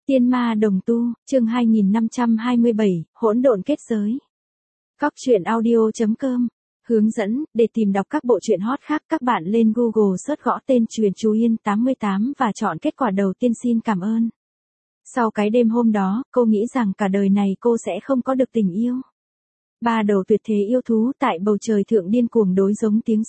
Tiên ma đồng tu, chương 2527, hỗn độn kết giới. Cóc truyện audio.com. Hướng dẫn, để tìm đọc các bộ truyện hot khác các bạn lên Google search gõ tên Truyền Chú Yên 88 và chọn kết quả đầu tiên xin cảm ơn. Sau cái đêm hôm đó, cô nghĩ rằng cả đời này cô sẽ không có được tình yêu. Ba đầu tuyệt thế yêu thú tại bầu trời thượng điên cuồng đối giống tiếng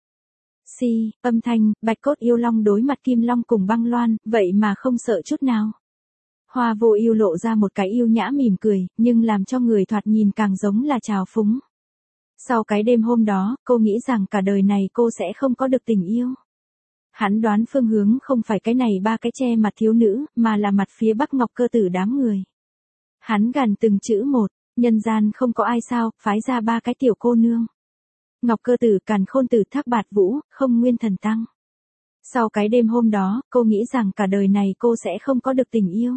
si, âm thanh, bạch cốt yêu long đối mặt kim long cùng băng loan, vậy mà không sợ chút nào. Hoa Vô Ưu lộ ra một cái yêu nhã mỉm cười, nhưng làm cho người thoạt nhìn càng giống là trào phúng. Sau cái đêm hôm đó, cô nghĩ rằng cả đời này cô sẽ không có được tình yêu. Hắn đoán phương hướng không phải cái này ba cái che mặt thiếu nữ, mà là mặt phía Bắc Ngọc Cơ Tử đám người. Hắn gằn từng chữ một, nhân gian không có ai sao, phái ra ba cái tiểu cô nương. Ngọc Cơ Tử, Càn Khôn Tử, Thác Bạt Vũ, Không Nguyên Thần Tăng. Sau cái đêm hôm đó, cô nghĩ rằng cả đời này cô sẽ không có được tình yêu.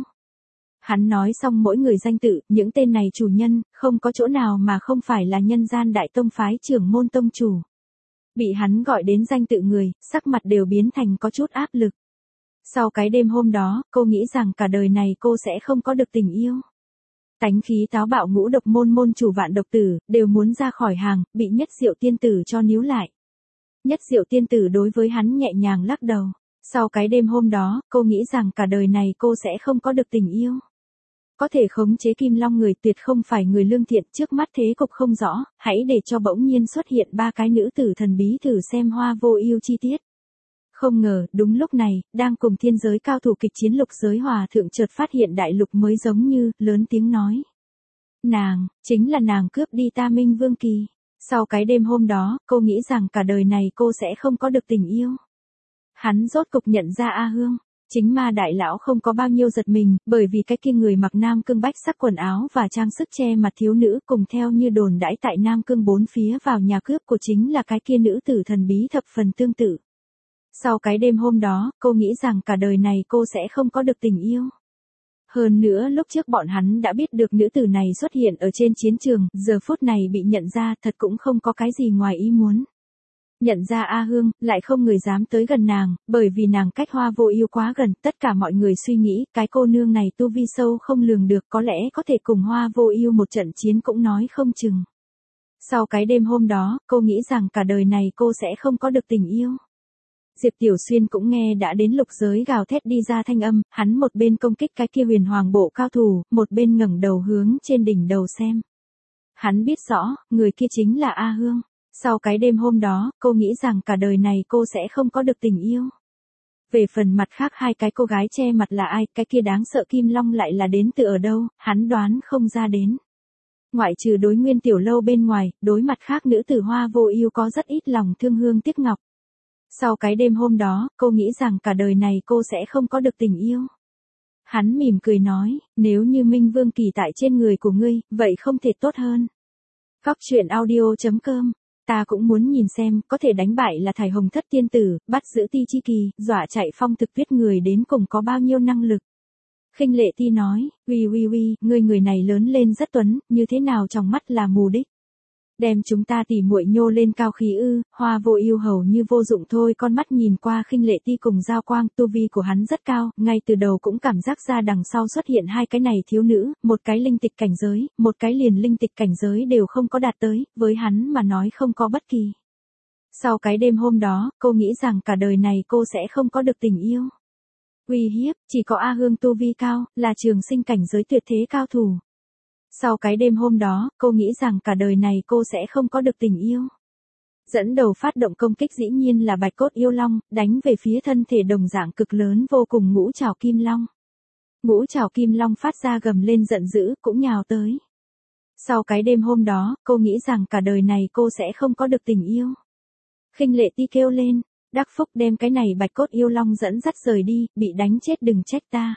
Hắn nói xong mỗi người danh tự, những tên này chủ nhân, không có chỗ nào mà không phải là nhân gian đại tông phái trưởng môn tông chủ. Bị hắn gọi đến danh tự người, sắc mặt đều biến thành có chút áp lực. Sau cái đêm hôm đó, cô nghĩ rằng cả đời này cô sẽ không có được tình yêu. Tánh khí táo bạo ngũ độc môn chủ Vạn Độc Tử, đều muốn ra khỏi hàng, bị Nhất Diệu Tiên Tử cho níu lại. Nhất Diệu Tiên Tử đối với hắn nhẹ nhàng lắc đầu. Sau cái đêm hôm đó, cô nghĩ rằng cả đời này cô sẽ không có được tình yêu. Có thể khống chế Kim Long người tuyệt không phải người lương thiện, trước mắt thế cục không rõ, hãy để cho bỗng nhiên xuất hiện ba cái nữ tử thần bí thử xem Hoa Vô Ưu chi tiết. Không ngờ, đúng lúc này, đang cùng thiên giới cao thủ kịch chiến Lục Giới Hòa Thượng chợt phát hiện đại lục mới giống như, lớn tiếng nói. Nàng, chính là nàng cướp đi ta Minh Vương Kỳ. Sau cái đêm hôm đó, cô nghĩ rằng cả đời này cô sẽ không có được tình yêu. Hắn rốt cục nhận ra A Hương. Chính ma đại lão không có bao nhiêu giật mình, bởi vì cái kia người mặc nam cương bách sắc quần áo và trang sức che mặt thiếu nữ cùng theo như đồn đãi tại nam cương bốn phía vào nhà cướp của chính là cái kia nữ tử thần bí thập phần tương tự. Sau cái đêm hôm đó, cô nghĩ rằng cả đời này cô sẽ không có được tình yêu. Hơn nữa lúc trước bọn hắn đã biết được nữ tử này xuất hiện ở trên chiến trường, giờ phút này bị nhận ra thật cũng không có cái gì ngoài ý muốn. Nhận ra A Hương, lại không người dám tới gần nàng, bởi vì nàng cách Hoa Vô Ưu quá gần, tất cả mọi người suy nghĩ, cái cô nương này tu vi sâu không lường được, có lẽ có thể cùng Hoa Vô Ưu một trận chiến cũng nói không chừng. Sau cái đêm hôm đó, cô nghĩ rằng cả đời này cô sẽ không có được tình yêu. Diệp Tiểu Xuyên cũng nghe đã đến Lục Giới gào thét đi ra thanh âm, hắn một bên công kích cái kia Huyền Hoàng bộ cao thủ, một bên ngẩng đầu hướng trên đỉnh đầu xem. Hắn biết rõ, người kia chính là A Hương. Sau cái đêm hôm đó, cô nghĩ rằng cả đời này cô sẽ không có được tình yêu. Về phần mặt khác hai cái cô gái che mặt là ai, cái kia đáng sợ Kim Long lại là đến từ ở đâu, hắn đoán không ra đến. Ngoại trừ đối Nguyên Tiểu Lâu bên ngoài, đối mặt khác nữ tử Hoa Vô Ưu có rất ít lòng thương hương tiếc ngọc. Sau cái đêm hôm đó, cô nghĩ rằng cả đời này cô sẽ không có được tình yêu. Hắn mỉm cười nói, nếu như Minh Vương Kỳ tại trên người của ngươi, vậy không thể tốt hơn. Cóc truyện audio.com. Ta cũng muốn nhìn xem, có thể đánh bại là Thải Hồng Thất Tiên Tử, bắt giữ Ti Chi Kỳ, dọa chạy Phong Thực Tuyết người đến cùng có bao nhiêu năng lực. Khinh Lệ Ti nói, uy, ngươi người này lớn lên rất tuấn, như thế nào trong mắt là mù đích. Đem chúng ta tỉ muội nhô lên cao khí ư? Hoa Vô Ưu hầu như vô dụng thôi, con mắt nhìn qua Khinh Lệ Ti cùng Giao Quang, tu vi của hắn rất cao, ngay từ đầu cũng cảm giác ra đằng sau xuất hiện hai cái này thiếu nữ, một cái linh tịch cảnh giới, một cái liền linh tịch cảnh giới đều không có đạt tới, với hắn mà nói không có bất kỳ. Sau cái đêm hôm đó, cô nghĩ rằng cả đời này cô sẽ không có được tình yêu. Uy hiếp, chỉ có A Hương tu vi cao, là trường sinh cảnh giới tuyệt thế cao thủ. Sau cái đêm hôm đó, cô nghĩ rằng cả đời này cô sẽ không có được tình yêu. Dẫn đầu phát động công kích dĩ nhiên là Bạch Cốt Yêu Long, đánh về phía thân thể đồng dạng cực lớn vô cùng Ngũ Trảo Kim Long. Ngũ Trảo Kim Long phát ra gầm lên giận dữ, cũng nhào tới. Sau cái đêm hôm đó, cô nghĩ rằng cả đời này cô sẽ không có được tình yêu. Khinh Lệ Ti kêu lên, Đắc Phúc đem cái này Bạch Cốt Yêu Long dẫn dắt rời đi, bị đánh chết đừng trách ta.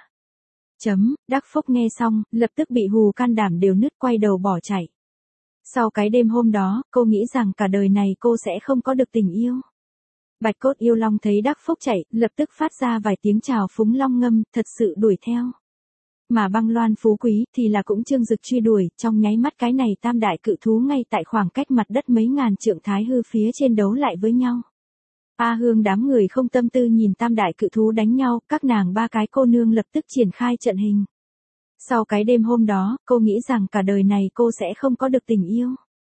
Đắc Phúc nghe xong, lập tức bị hù can đảm đều nứt, quay đầu bỏ chạy. Sau cái đêm hôm đó, cô nghĩ rằng cả đời này cô sẽ không có được tình yêu. Bạch Cốt Yêu Long thấy Đắc Phúc chạy, lập tức phát ra vài tiếng chào phúng long ngâm, thật sự đuổi theo. Mà Băng Loan Phú Quý thì là cũng trương rực truy đuổi, trong nháy mắt cái này tam đại cự thú ngay tại khoảng cách mặt đất mấy ngàn trượng Thái Hư phía trên đấu lại với nhau. A Hương đám người không tâm tư nhìn tam đại cự thú đánh nhau, các nàng ba cái cô nương lập tức triển khai trận hình. Sau cái đêm hôm đó, cô nghĩ rằng cả đời này cô sẽ không có được tình yêu.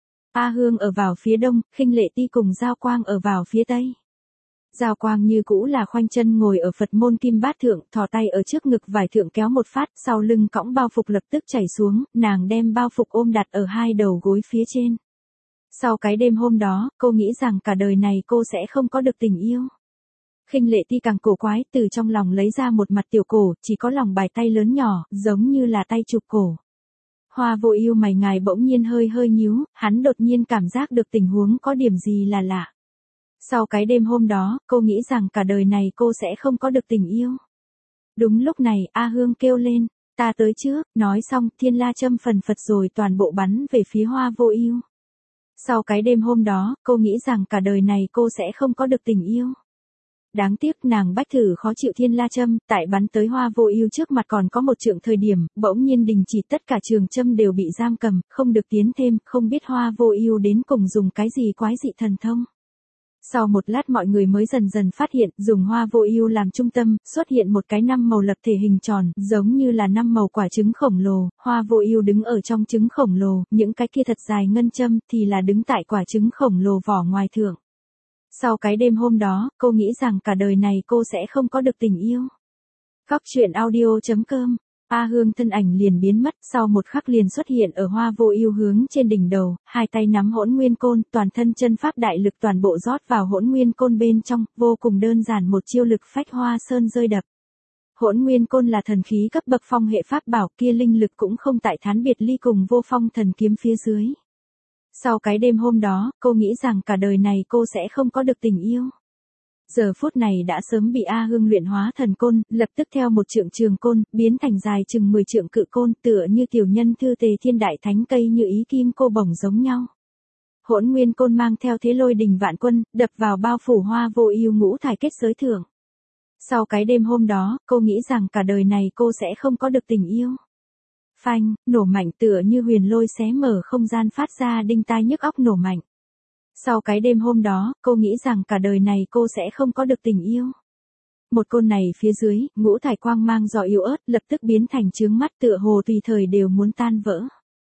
A Hương ở vào phía đông, Khinh Lệ Ti cùng Giao Quang ở vào phía tây. Giao Quang như cũ là khoanh chân ngồi ở Phật môn kim bát thượng, thò tay ở trước ngực vải thượng kéo một phát, sau lưng cõng bao phục lập tức chảy xuống, nàng đem bao phục ôm đặt ở hai đầu gối phía trên. Sau cái đêm hôm đó, cô nghĩ rằng cả đời này cô sẽ không có được tình yêu. Khinh Lệ Ti càng cổ quái, từ trong lòng lấy ra một mặt tiểu cổ, chỉ có lòng bài tay lớn nhỏ, giống như là tay chụp cổ. Hoa Vô Ưu mày ngài bỗng nhiên hơi hơi nhíu, hắn đột nhiên cảm giác được tình huống có điểm gì là lạ. Sau cái đêm hôm đó, cô nghĩ rằng cả đời này cô sẽ không có được tình yêu. Đúng lúc này, A Hương kêu lên, ta tới trước, nói xong, thiên la châm phần phật rồi toàn bộ bắn về phía Hoa Vô Ưu. Sau cái đêm hôm đó, cô nghĩ rằng cả đời này cô sẽ không có được tình yêu. Đáng tiếc nàng bách thử khó chịu thiên la châm, tại bắn tới Hoa Vô Ưu trước mặt còn có một trượng thời điểm, bỗng nhiên đình chỉ tất cả trường châm đều bị giam cầm, không được tiến thêm, không biết Hoa Vô Ưu đến cùng dùng cái gì quái dị thần thông. Sau một lát mọi người mới dần dần phát hiện, dùng Hoa Vô Ưu làm trung tâm, xuất hiện một cái 5 màu lập thể hình tròn, giống như là 5 màu quả trứng khổng lồ, Hoa Vô Ưu đứng ở trong trứng khổng lồ, những cái kia thật dài ngân châm thì là đứng tại quả trứng khổng lồ vỏ ngoài thượng. Sau cái đêm hôm đó, cô nghĩ rằng cả đời này cô sẽ không có được tình yêu. Góc truyện audio.com. A Hương thân ảnh liền biến mất, sau một khắc liền xuất hiện ở Hoa Vô Ưu hướng trên đỉnh đầu, hai tay nắm Hỗn Nguyên Côn, toàn thân chân pháp đại lực toàn bộ rót vào Hỗn Nguyên Côn bên trong, vô cùng đơn giản một chiêu lực phách hoa sơn rơi đập. Hỗn Nguyên Côn là thần khí cấp bậc phong hệ pháp bảo, kia linh lực cũng không tại Thán Biệt Ly cùng Vô Phong thần kiếm phía dưới. Sau cái đêm hôm đó, cô nghĩ rằng cả đời này cô sẽ không có được tình yêu. Giờ phút này đã sớm bị A Hương luyện hóa thần côn, lập tức theo một trượng trường côn, biến thành dài chừng 10 trượng cự côn, tựa như tiểu nhân thư tề thiên đại thánh cây như ý kim cô bổng giống nhau. Hỗn Nguyên Côn mang theo thế lôi đình vạn quân, đập vào bao phủ Hoa Vô Ưu ngũ thải kết giới thượng. Sau cái đêm hôm đó, cô nghĩ rằng cả đời này cô sẽ không có được tình yêu. Phanh, nổ mạnh tựa như huyền lôi xé mở không gian phát ra đinh tai nhức óc nổ mạnh. Sau cái đêm hôm đó, cô nghĩ rằng cả đời này cô sẽ không có được tình yêu. Một côn này phía dưới, ngũ thải quang mang giò yếu ớt lập tức biến thành chướng mắt tựa hồ tùy thời đều muốn tan vỡ.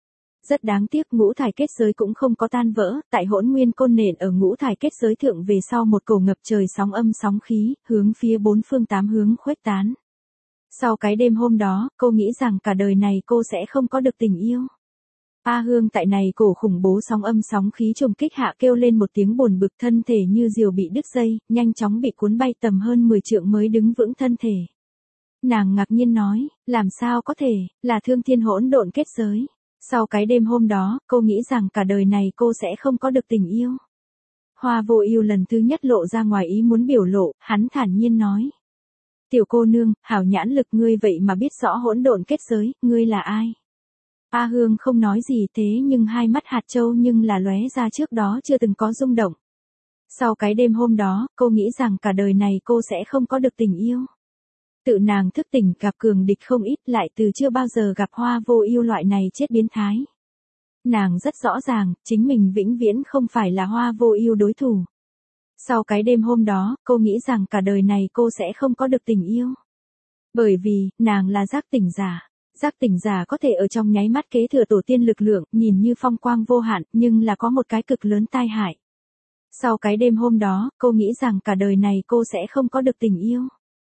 Rất đáng tiếc ngũ thải kết giới cũng không có tan vỡ, tại Hỗn Nguyên Côn nện ở ngũ thải kết giới thượng về sau một cổ ngập trời sóng âm sóng khí, hướng phía bốn phương tám hướng khuếch tán. Sau cái đêm hôm đó, cô nghĩ rằng cả đời này cô sẽ không có được tình yêu. A Hương tại này cổ khủng bố sóng âm sóng khí trùng kích hạ kêu lên một tiếng buồn bực, thân thể như diều bị đứt dây, nhanh chóng bị cuốn bay tầm hơn 10 trượng mới đứng vững thân thể. Nàng ngạc nhiên nói, làm sao có thể, là Thương Thiên Hỗn Độn kết giới. Sau cái đêm hôm đó, cô nghĩ rằng cả đời này cô sẽ không có được tình yêu. Hoa Vô Ưu lần thứ nhất lộ ra ngoài ý muốn biểu lộ, hắn thản nhiên nói. Tiểu cô nương, hảo nhãn lực ngươi vậy mà biết rõ hỗn độn kết giới, ngươi là ai? A Hương không nói gì thế nhưng hai mắt hạt châu nhưng là lóe ra trước đó chưa từng có rung động. Sau cái đêm hôm đó, cô nghĩ rằng cả đời này cô sẽ không có được tình yêu. Tự nàng thức tỉnh gặp cường địch không ít, lại từ chưa bao giờ gặp Hoa Vô Ưu loại này chết biến thái. Nàng rất rõ ràng, chính mình vĩnh viễn không phải là Hoa Vô Ưu đối thủ. Sau cái đêm hôm đó, cô nghĩ rằng cả đời này cô sẽ không có được tình yêu. Bởi vì, nàng là giác tỉnh giả. Giác tỉnh giả có thể ở trong nháy mắt kế thừa tổ tiên lực lượng, nhìn như phong quang vô hạn, nhưng là có một cái cực lớn tai hại. Sau cái đêm hôm đó, cô nghĩ rằng cả đời này cô sẽ không có được tình yêu.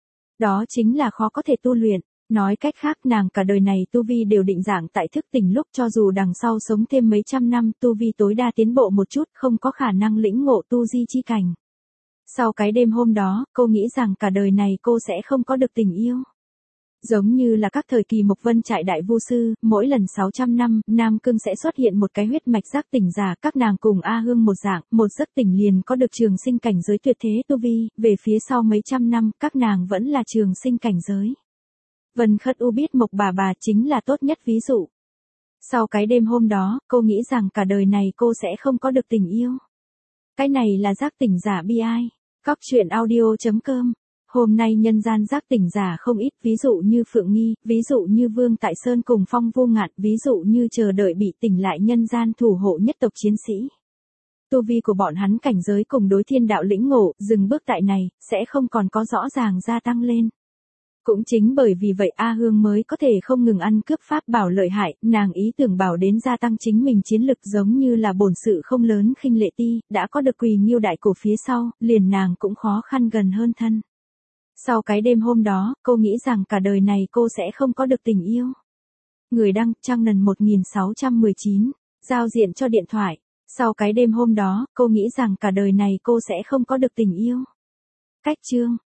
Đó chính là khó có thể tu luyện. Nói cách khác nàng cả đời này tu vi đều định dạng tại thức tỉnh lúc, cho dù đằng sau sống thêm mấy trăm năm tu vi tối đa tiến bộ một chút không có khả năng lĩnh ngộ tu di chi cảnh. Sau cái đêm hôm đó, cô nghĩ rằng cả đời này cô sẽ không có được tình yêu. Giống như là các thời kỳ Mộc Vân trại đại vu sư, mỗi lần 600 năm, Nam Cương sẽ xuất hiện một cái huyết mạch giác tỉnh giả, các nàng cùng A Hương một dạng, một giấc tỉnh liền có được trường sinh cảnh giới tuyệt thế tu vi, về phía sau mấy trăm năm, các nàng vẫn là trường sinh cảnh giới. Vân Khất U biết Mộc bà chính là tốt nhất ví dụ. Sau cái đêm hôm đó, cô nghĩ rằng cả đời này cô sẽ không có được tình yêu. Cái này là giác tỉnh giả bi ai. Góc truyện audio.com. Hôm nay nhân gian giác tỉnh giả không ít, ví dụ như Phượng Nghi, ví dụ như Vương Tại Sơn cùng Phong Vô Ngạn, ví dụ như chờ đợi bị tỉnh lại nhân gian thủ hộ nhất tộc chiến sĩ. Tu vi của bọn hắn cảnh giới cùng đối thiên đạo lĩnh ngộ, dừng bước tại này, sẽ không còn có rõ ràng gia tăng lên. Cũng chính bởi vì vậy A Hương mới có thể không ngừng ăn cướp pháp bảo lợi hại, nàng ý tưởng bảo đến gia tăng chính mình chiến lực giống như là bổn sự không lớn khinh lệ ti, đã có được Quỳ Nghiêu đại cổ phía sau, liền nàng cũng khó khăn gần hơn thân. Sau cái đêm hôm đó, cô nghĩ rằng cả đời này cô sẽ không có được tình yêu. Người đăng, Trang Nần 1619, giao diện cho điện thoại. Sau cái đêm hôm đó, cô nghĩ rằng cả đời này cô sẽ không có được tình yêu. Cách chương